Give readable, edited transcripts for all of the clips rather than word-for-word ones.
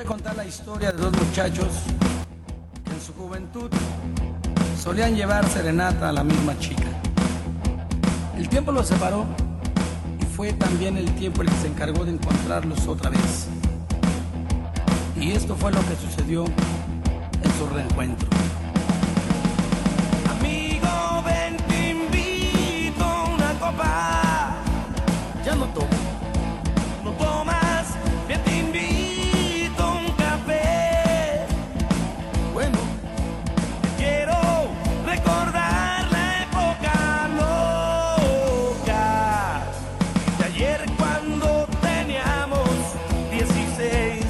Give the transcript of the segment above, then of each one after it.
a contar la historia de dos muchachos que en su juventud solían llevar serenata a la misma chica. El tiempo los separó y fue también el tiempo el que se encargó de encontrarlos otra vez. Y esto fue lo que sucedió en su reencuentro. Amigo, ven, te invito a una copa. Ya no tomo. No tomas, ven, te invito a un café. Bueno, quiero recordar la época loca de ayer cuando teníamos 16.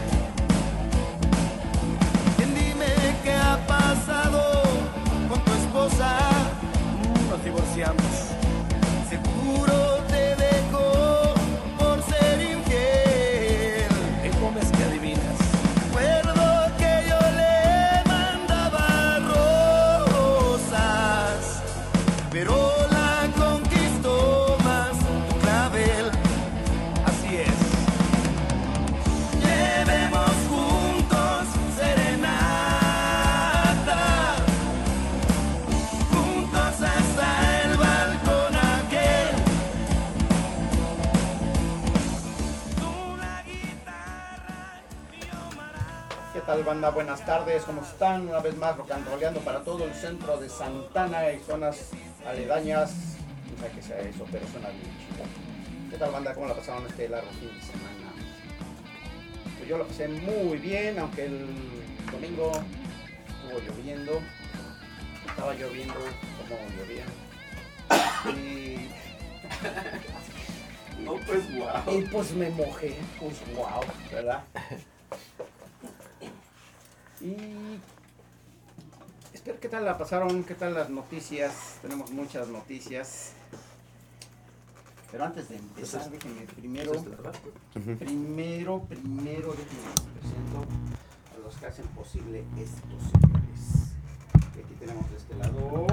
Dime qué ha pasado con tu esposa. Nos divorciamos. Seguro te dejó por ser infiel. ¿Cómo es que adivinas? Recuerdo que yo le mandaba rosas, pero la conquistó más tu clavel. Así es. Llevemos juntos serenata, juntos hasta el balcón aquel. Una guitarra y yo ¿Qué tal, banda? Buenas tardes, ¿cómo están? Una vez más rocanroleando para todo el centro de Santana y zonas aledañas. No sé qué sea eso, pero suena bien chido. ¿Qué tal, banda? ¿Cómo la pasaron este largo fin de semana? Pues yo la pasé muy bien, aunque el domingo estuvo lloviendo. Estaba lloviendo como llovía. Y... No, pues wow. Y pues me mojé, pues wow, ¿verdad? Y espero, ¿qué tal la pasaron? ¿Qué tal las noticias? Tenemos muchas noticias. Pero antes de empezar, déjenme primero déjenme presento a los que hacen posible estos señores. Y aquí tenemos de este lado.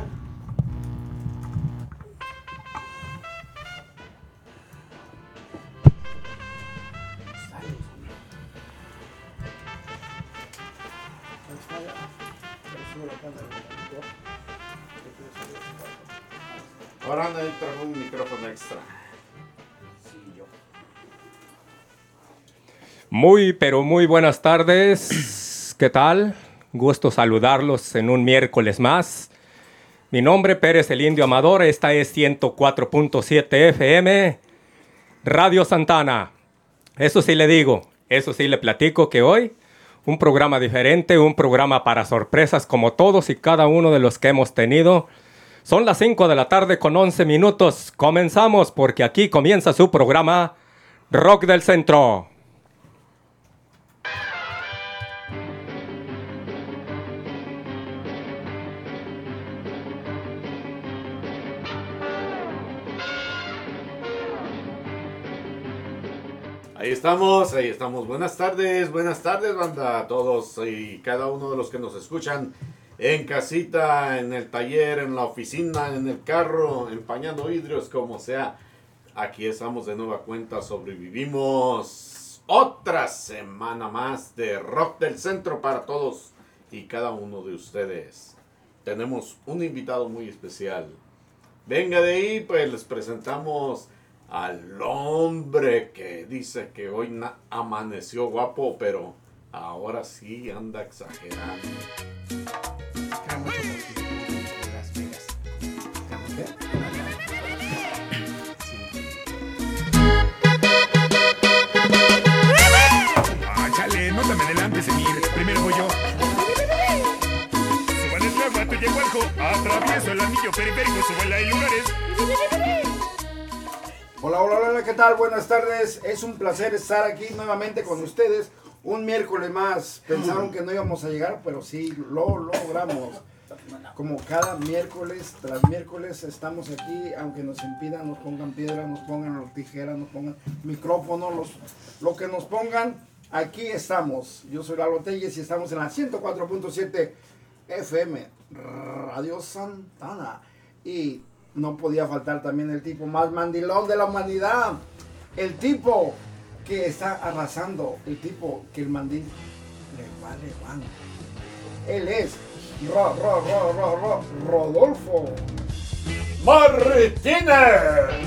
Ahora entra un micrófono extra. Sí, yo. Muy, pero muy buenas tardes. ¿Qué tal? Gusto saludarlos en un miércoles más. Mi nombre es Pérez el Indio Amador. Esta es 104.7 FM, Radio Santana. Eso sí le digo, eso sí le platico que hoy un programa diferente, un programa para sorpresas como todos y cada uno de los que hemos tenido. Son las 5 de la tarde con 11 minutos. Comenzamos porque aquí comienza su programa Rock del Centro. Ahí estamos. Buenas tardes, banda, a todos y cada uno de los que nos escuchan en casita, en el taller, en la oficina, en el carro, empañando vidrios, como sea. Aquí estamos de nueva cuenta, sobrevivimos otra semana más de Rock del Centro para todos y cada uno de ustedes. Tenemos un invitado muy especial. Venga de ahí, pues les presentamos al hombre que dice que hoy amaneció guapo, pero ahora sí anda exagerando. Chale, no te me adelantes, Emir. Primero voy yo. Suban el agua, tú llego algo. Atravieso el anillo periférico, suban hay lugares. Hola, ¿qué tal? Buenas tardes. Es un placer estar aquí nuevamente con ustedes. Un miércoles más. Pensaron que no íbamos a llegar, pero sí, lo logramos. Como cada miércoles tras miércoles estamos aquí, aunque nos impidan, nos pongan piedras, nos pongan tijeras, nos pongan micrófonos, lo que nos pongan, aquí estamos. Yo soy Lalo Telles y estamos en la 104.7 FM, Radio Santana. Y no podía faltar también el tipo más mandilón de la humanidad, el tipo que está arrasando, el tipo que el mandil le vale van. Él es Rodolfo Martínez.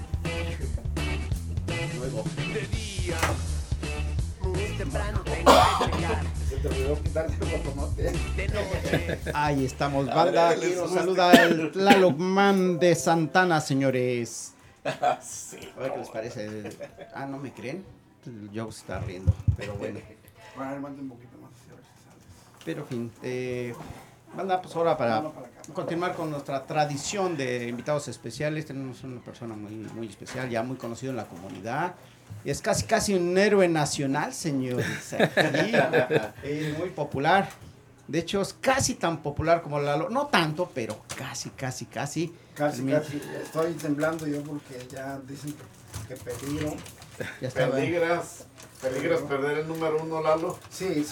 Se te olvidó quitarse el botonote. Ahí estamos, banda. Aquí nos saluda el Tlaloc Man de Santana, señores. Sí. A ver qué les parece. Ah, ¿no me creen? El Joe se está riendo, pero bueno. Bueno, mande un poquito más, a ver si sale. Pero en fin, banda, pues ahora para continuar con nuestra tradición de invitados especiales, tenemos una persona muy especial, ya muy conocido en la comunidad. Es casi un héroe nacional, señores. Aquí, muy popular. De hecho, es casi tan popular como Lalo. No tanto, pero casi. Casi. Estoy temblando yo porque ya dicen que peligro. Ya está, Peligras perder el número 1, Lalo. Sí,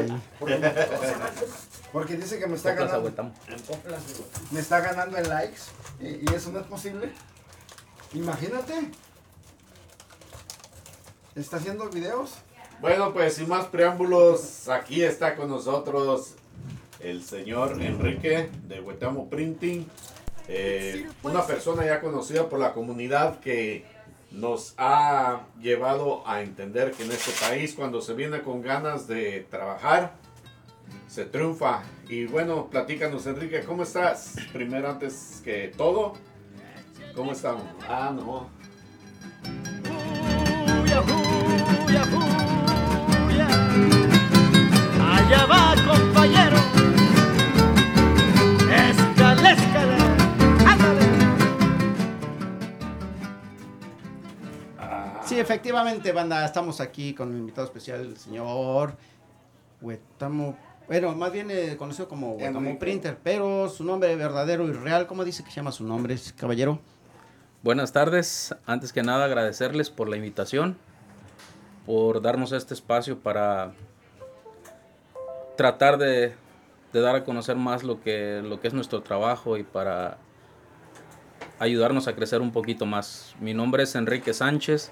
porque dice que me está ganando. Me está ganando en likes y eso no es posible. Imagínate. ¿Está haciendo videos? Bueno, pues sin más preámbulos, aquí está con nosotros el señor Enrique de Huetamo Printing, una persona ya conocida por la comunidad que nos ha llevado a entender que en este país cuando se viene con ganas de trabajar, se triunfa. Y bueno, platícanos, Enrique, ¿cómo estás? Primero, antes que todo, ¿cómo estamos? Ah, no. Allá va, compañero. Escala, ándale. Sí, efectivamente, banda, estamos aquí con el invitado especial, el señor Huetamo. Bueno, más bien conocido como Huetamo Enrique. Printer, pero su nombre verdadero y real, ¿cómo dice que se llama su nombre, caballero? Buenas tardes. Antes que nada agradecerles por la invitación, por darnos este espacio para tratar de dar a conocer más lo que es nuestro trabajo y para ayudarnos a crecer un poquito más. Mi nombre es Enrique Sánchez.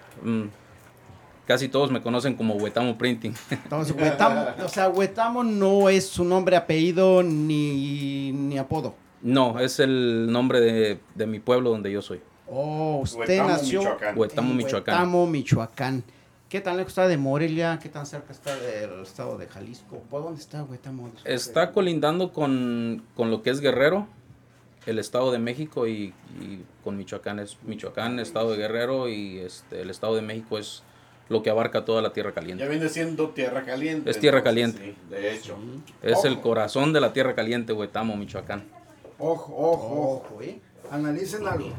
Casi todos me conocen como Huetamo Printing. Entonces, Huetamo no es su nombre, apellido ni apodo. No, es el nombre de mi pueblo donde yo soy. Oh, usted Huetamo, nació Michoacán. Huetamo, en Michoacán. Huetamo, Michoacán. ¿Qué tan lejos está de Morelia? ¿Qué tan cerca está del estado de Jalisco? ¿Por dónde está Huetamo? Está colindando con lo que es Guerrero, el Estado de México y con Michoacán. Es Michoacán, Estado de Guerrero y el Estado de México es lo que abarca toda la Tierra Caliente. Ya viene siendo tierra caliente. Es tierra entonces, caliente. Sí, de hecho. Es el Ojo. corazón de la Tierra Caliente, Huetamo, Michoacán. Ojo. Ojo, ¿eh? Analicen algo.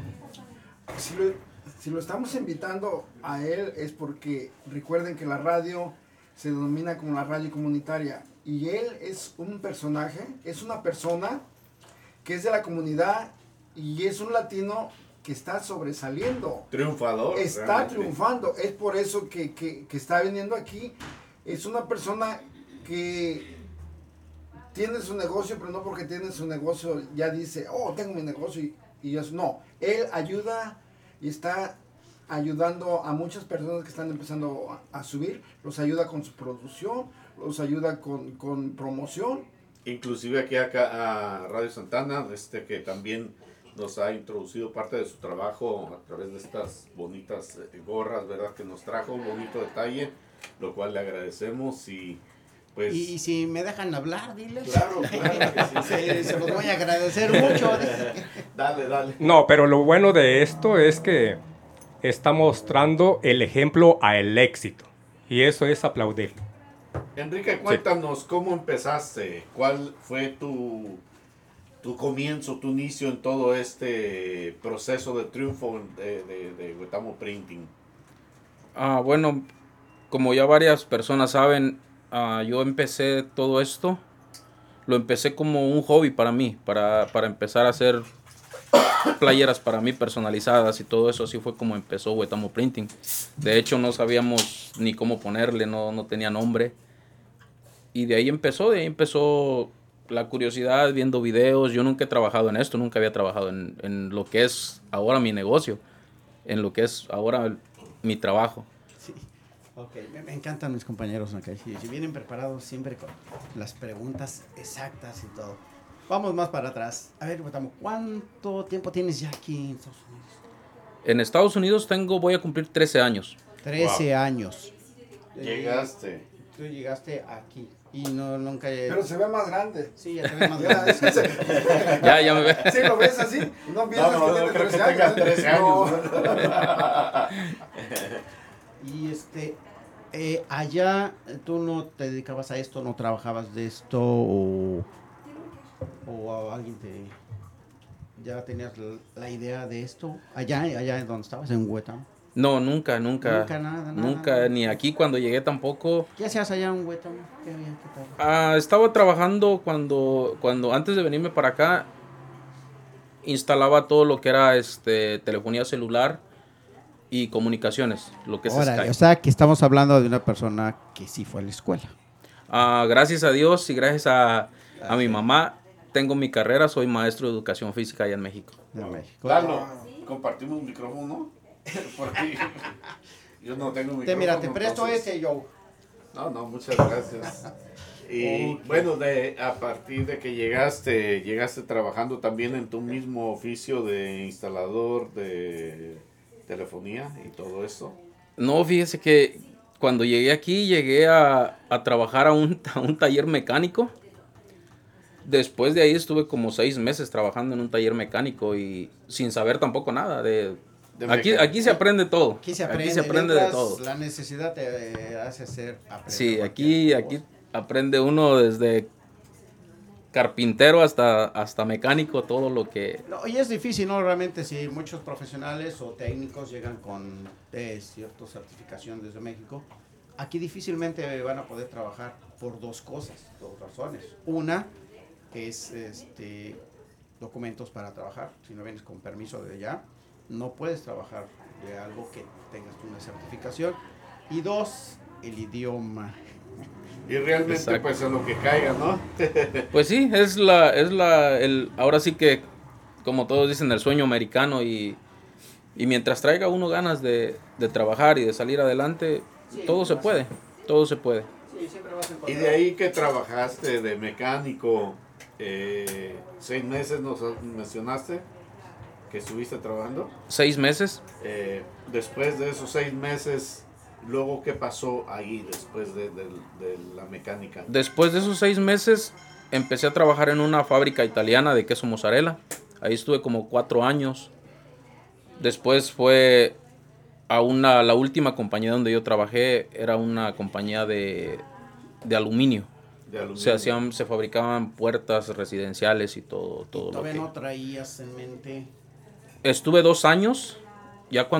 Si lo estamos invitando a él es porque recuerden que la radio se denomina como la radio comunitaria y él es un personaje, es una persona que es de la comunidad y es un latino que está sobresaliendo. Triunfador. Está realmente. triunfando, es por eso que está viniendo aquí. Es una persona que tiene su negocio, pero no porque tiene su negocio ya dice, oh, tengo mi negocio y eso. No, él ayuda y está ayudando a muchas personas que están empezando a subir, los ayuda con su producción, los ayuda con promoción. Inclusive aquí acá a Radio Santana, que también nos ha introducido parte de su trabajo a través de estas bonitas gorras, ¿verdad? Que nos trajo un bonito detalle, lo cual le agradecemos y pues... Y si me dejan hablar, diles. Claro, claro que sí. Se los voy a agradecer mucho. Dale. No, pero lo bueno de esto es que está mostrando el ejemplo al éxito. Y eso es aplaudir. Enrique, cuéntanos cómo empezaste, cuál fue tu comienzo, tu inicio en todo este proceso de triunfo de Huetamo Printing. Bueno, como ya varias personas saben, yo empecé todo esto, lo empecé como un hobby para mí, para empezar a hacer playeras para mí personalizadas y todo eso. Así fue como empezó Huetamo Printing. De hecho no sabíamos ni cómo ponerle, no tenía nombre. Y de ahí empezó la curiosidad, viendo videos. Yo nunca he trabajado en esto, nunca había trabajado en lo que es ahora mi negocio, en lo que es ahora mi trabajo. Sí. Ok, me encantan mis compañeros, ¿okay? Si vienen preparados siempre con las preguntas exactas y todo. Vamos más para atrás. A ver, Huetamo, ¿cuánto tiempo tienes ya aquí en Estados Unidos? En Estados Unidos voy a cumplir 13 años. 13 años. Llegaste. Tú llegaste aquí y nunca... Pero se ve más grande. Sí, ya te ves más grande. Ya me ve. ¿Sí lo ves así? No piensas No, que no tiene creo que 13 tenga años. 13 No. Y allá tú no te dedicabas a esto, no trabajabas de esto o alguien ya tenías la idea de esto allá en donde estabas en Huetamo. No, nunca. Nada. Ni aquí cuando llegué tampoco. ¿Qué hacías allá en Huetamo? ¿Qué tal? Estaba trabajando cuando antes de venirme para acá, instalaba todo lo que era telefonía celular y comunicaciones, lo que es Órale, Skype. o sea que estamos hablando de una persona que sí fue a la escuela. Gracias a Dios y gracias a mi mamá, tengo mi carrera, soy maestro de educación física allá en México. De México. Lalo, compartimos un micrófono. Porque yo no tengo micrófono. Mira, te presto entonces- Joe. No, muchas gracias. Y bueno, a partir de que llegaste trabajando también en tu mismo oficio de instalador de telefonía y todo eso. No, fíjese que cuando llegué aquí, llegué a trabajar a un taller mecánico. Después de ahí estuve como 6 meses trabajando en un taller mecánico y sin saber tampoco nada de aquí se aprende todo. Aquí se aprende de mientras todo. La necesidad te hace ser aprender. Sí, cualquier aquí cosa. aprende uno desde carpintero hasta mecánico, todo lo que... No, y es difícil, ¿no? Realmente si muchos profesionales o técnicos llegan con cierta certificación desde México, aquí difícilmente van a poder trabajar por dos razones. Una es documentos para trabajar. Si no vienes con permiso de allá, no puedes trabajar de algo que tengas una certificación. Y dos, el idioma. Y realmente Exacto. pues en lo que caiga, ¿no? Pues sí, ahora sí que, como todos dicen, el sueño americano y mientras traiga uno ganas de trabajar y de salir adelante, Sí, todo se puede. Sí, siempre vas a Y encontrar. de ahí que trabajaste de mecánico, 6 meses nos mencionaste que estuviste trabajando. 6 meses. Después de esos 6 meses, luego qué pasó ahí después de la mecánica. Después de esos 6 meses, empecé a trabajar en una fábrica italiana de queso mozzarella. Ahí estuve como 4 años. Después fue la última compañía donde yo trabajé, era una compañía de aluminio. De aluminio. Se fabricaban puertas residenciales y todo lo Todavía que... no traías en mente. Estuve 2 años, ya cuando